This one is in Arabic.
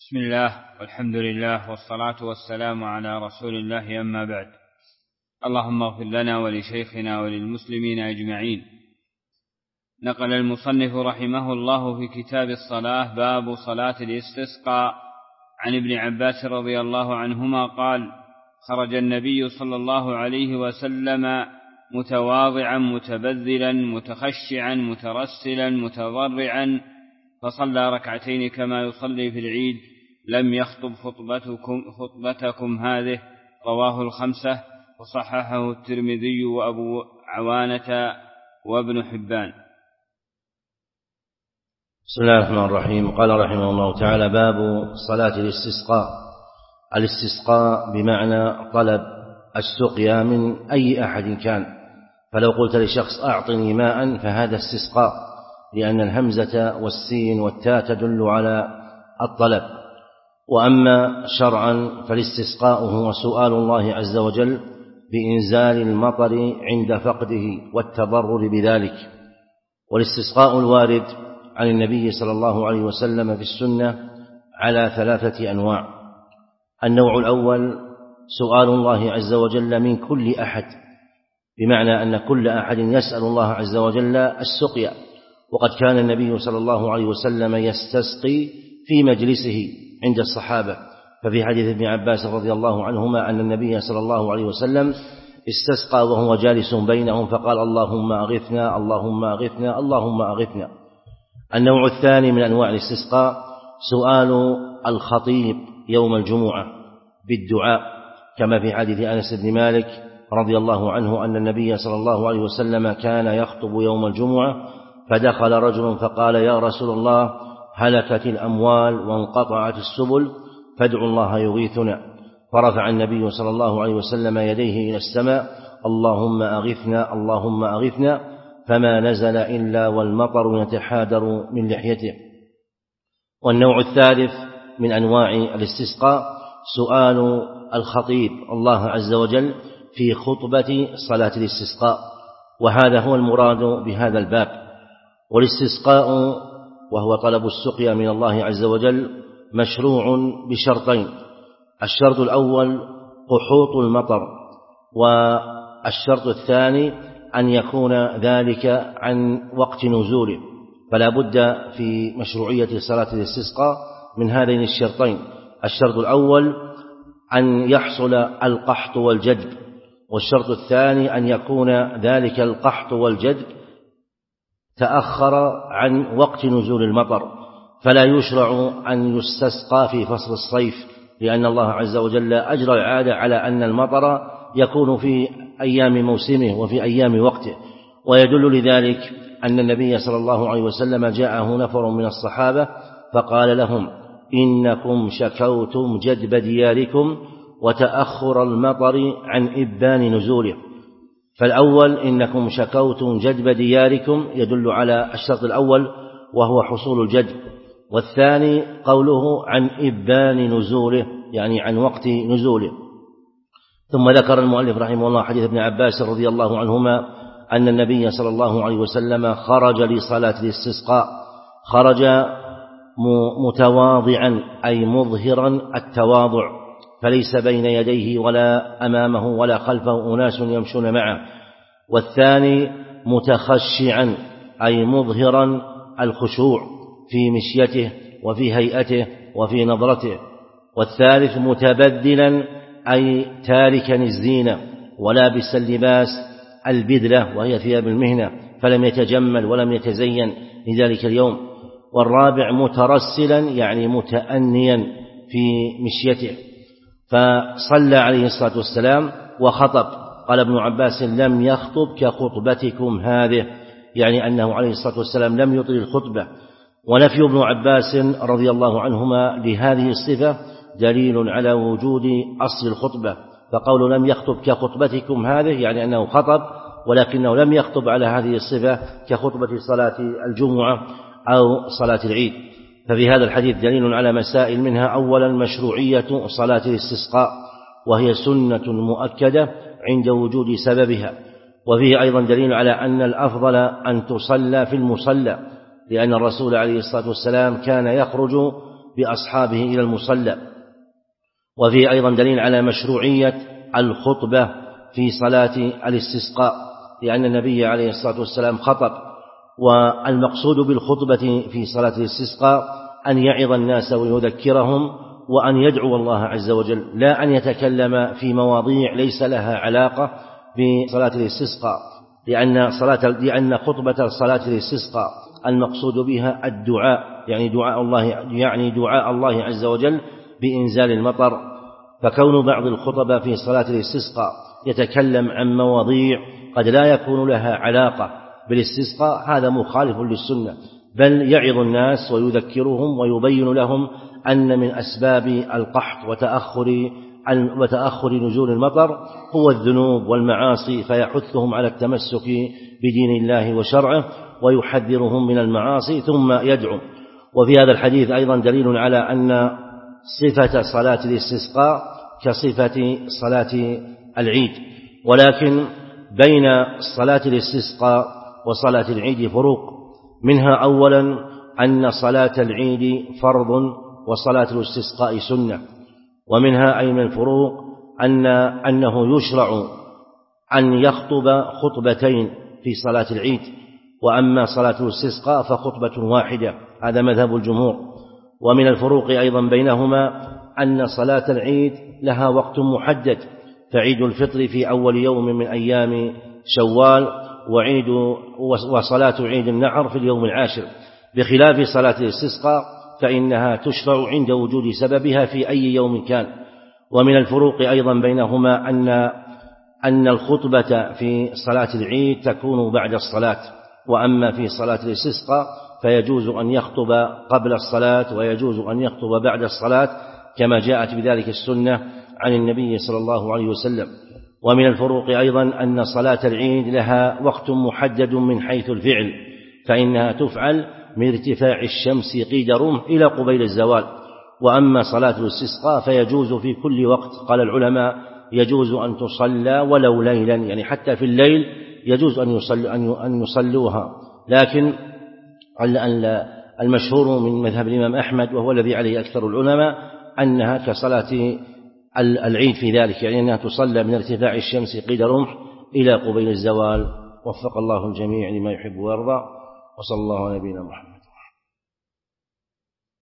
بسم الله والحمد لله والصلاة والسلام على رسول الله، أما بعد. اللهم اغفر لنا ولشيخنا وللمسلمين أجمعين. نقل المصنف رحمه الله في كتاب الصلاة باب صلاة الاستسقاء عن ابن عباس رضي الله عنهما قال: خرج النبي صلى الله عليه وسلم متواضعا متبذلا متخشعا مترسلا متضرعا، فصلى ركعتين كما يصلي في العيد، لم يخطب خطبتكم هذه. رواه الخمسة وصححه الترمذي وأبو عوانة وابن حبان. بسم الله الرحمن الرحيم. قال رحمه الله تعالى: باب صلاة الاستسقاء. الاستسقاء بمعنى طلب السقيا من أي أحد كان، فلو قلت لشخص أعطني ماء فهذا استسقاء، لأن الهمزة والسين والتاء تدل على الطلب. وأما شرعا فالاستسقاء هو سؤال الله عز وجل بإنزال المطر عند فقده والتضرر بذلك. والاستسقاء الوارد عن النبي صلى الله عليه وسلم في السنة على 3 أنواع. النوع الأول سؤال الله عز وجل من كل أحد، بمعنى أن كل أحد يسأل الله عز وجل السقيا. وقد كان النبي صلى الله عليه وسلم يستسقي في مجلسه عند الصحابة، ففي حديث ابن عباس رضي الله عنهما أن النبي صلى الله عليه وسلم استسقى وهو جالس بينهم فقال: اللهم أغثنا اللهم أغثنا اللهم أغثنا. النوع الثاني من أنواع الاستسقاء سؤال الخطيب يوم الجمعة بالدعاء، كما في حديث أنس بن مالك رضي الله عنه أن النبي صلى الله عليه وسلم كان يخطب يوم الجمعة، فدخل رجل فقال: يا رسول الله، هلكت الأموال وانقطعت السبل، فادعوا الله يغيثنا. فرفع النبي صلى الله عليه وسلم يديه إلى السماء: اللهم أغثنا اللهم أغثنا، فما نزل إلا والمطر يتحادر من لحيته. والنوع الثالث من أنواع الاستسقاء سؤال الخطيب الله عز وجل في خطبة صلاة الاستسقاء، وهذا هو المراد بهذا الباب. والاستسقاء وهو طلب السقيا من الله عز وجل مشروع بشرطين: الشرط الأول قحوط المطر، والشرط الثاني أن يكون ذلك عن وقت نزوله. فلا بد في مشروعية صلاة الاستسقاء من هذين الشرطين: الشرط الأول أن يحصل القحط والجدب، والشرط الثاني أن يكون ذلك القحط والجدب تأخر عن وقت نزول المطر. فلا يشرع أن يستسقى في فصل الصيف، لأن الله عز وجل أجرى العادة على أن المطر يكون في أيام موسمه وفي أيام وقته. ويدل لذلك أن النبي صلى الله عليه وسلم جاءه نفر من الصحابة فقال لهم: إنكم شكوتم جدب دياركم وتأخر المطر عن إبان نزوله. فالأول إنكم شكوتم جدب دياركم يدل على الشرط الأول وهو حصول الجدب، والثاني قوله عن إبان نزوله يعني عن وقت نزوله. ثم ذكر المؤلف رحمه الله حديث ابن عباس رضي الله عنهما أن النبي صلى الله عليه وسلم خرج لصلاة الاستسقاء، خرج متواضعا أي مظهرا التواضع، فليس بين يديه ولا أمامه ولا خلفه أناس يمشون معه. والثاني متخشعا أي مظهرا الخشوع في مشيته وفي هيئته وفي نظرته. والثالث متبذلا أي تاركا الزينة ولابس اللباس البذلة وهي ثياب المهنة، فلم يتجمل ولم يتزين لذلك اليوم. والرابع مترسلا يعني متأنيا في مشيته. فصلى عليه الصلاة والسلام وخطب. قال ابن عباس: لم يخطب كخطبتكم هذه، يعني أنه عليه الصلاة والسلام لم يطل الخطبة. ونفي ابن عباس رضي الله عنهما لهذه الصفة دليل على وجود أصل الخطبة، فقول لم يخطب كخطبتكم هذه يعني أنه خطب، ولكنه لم يخطب على هذه الصفة كخطبة صلاة الجمعة أو صلاة العيد. ففي هذا الحديث دليل على مسائل، منها أولا مشروعية صلاة الاستسقاء، وهي سنة مؤكدة عند وجود سببها. وفيه أيضا دليل على أن الأفضل أن تصلى في المصلى، لأن الرسول عليه الصلاة والسلام كان يخرج بأصحابه إلى المصلى. وفيه أيضا دليل على مشروعية الخطبة في صلاة الاستسقاء، لأن النبي عليه الصلاة والسلام خطب، والمقصود بالخطبة في صلاة الاستسقاء أن يعظ الناس ويذكرهم وأن يدعو الله عز وجل، لا أن يتكلم في مواضيع ليس لها علاقة بصلاة الاستسقاء، لأن خطبة صلاة الاستسقاء المقصود بها الدعاء، يعني دعاء الله عز وجل بإنزال المطر. فكون بعض الخطبة في صلاة الاستسقاء يتكلم عن مواضيع قد لا يكون لها علاقة بالاستسقاء هذا مخالف للسنة، بل يعظ الناس ويذكرهم ويبين لهم أن من أسباب القحط وتأخر نزول المطر هو الذنوب والمعاصي، فيحثهم على التمسك بدين الله وشرعه ويحذرهم من المعاصي ثم يدعو. وفي هذا الحديث أيضا دليل على أن صفة صلاة الاستسقاء كصفة صلاة العيد، ولكن بين صلاة الاستسقاء وصلاة العيد فروق، منها أولا أن صلاة العيد فرض وصلاة الاستسقاء سنة، ومنها أي من الفروق أنه يشرع أن يخطب خطبتين في صلاة العيد، وأما صلاة الاستسقاء فخطبة واحدة، هذا مذهب الجمهور. ومن الفروق أيضا بينهما أن صلاة العيد لها وقت محدد، فعيد الفطر في أول يوم من أيام شوال، وصلاة عيد النحر في اليوم العاشر، بخلاف صلاة الاستسقاء فإنها تشرع عند وجود سببها في أي يوم كان. ومن الفروق أيضا بينهما أن الخطبة في صلاة العيد تكون بعد الصلاة، وأما في صلاة الاستسقاء فيجوز أن يخطب قبل الصلاة ويجوز أن يخطب بعد الصلاة، كما جاءت بذلك السنة عن النبي صلى الله عليه وسلم. ومن الفروق أيضا أن صلاة العيد لها وقت محدد من حيث الفعل، فإنها تفعل من ارتفاع الشمس قيد رمح إلى قبيل الزوال. وأما صلاة الاستسقاء فيجوز في كل وقت، قال العلماء يجوز أن تصلى ولو ليلا، يعني حتى في الليل يجوز أن يصلوها، لكن المشهور من مذهب الإمام أحمد وهو الذي عليه أكثر العلماء أنها كصلاة العيد في ذلك، يعني أنها تصلى من ارتفاع الشمس قيد رمح إلى قبيل الزوال. وفق الله الجميع لما يحب ويرضى، وصلى الله على نبينا محمد.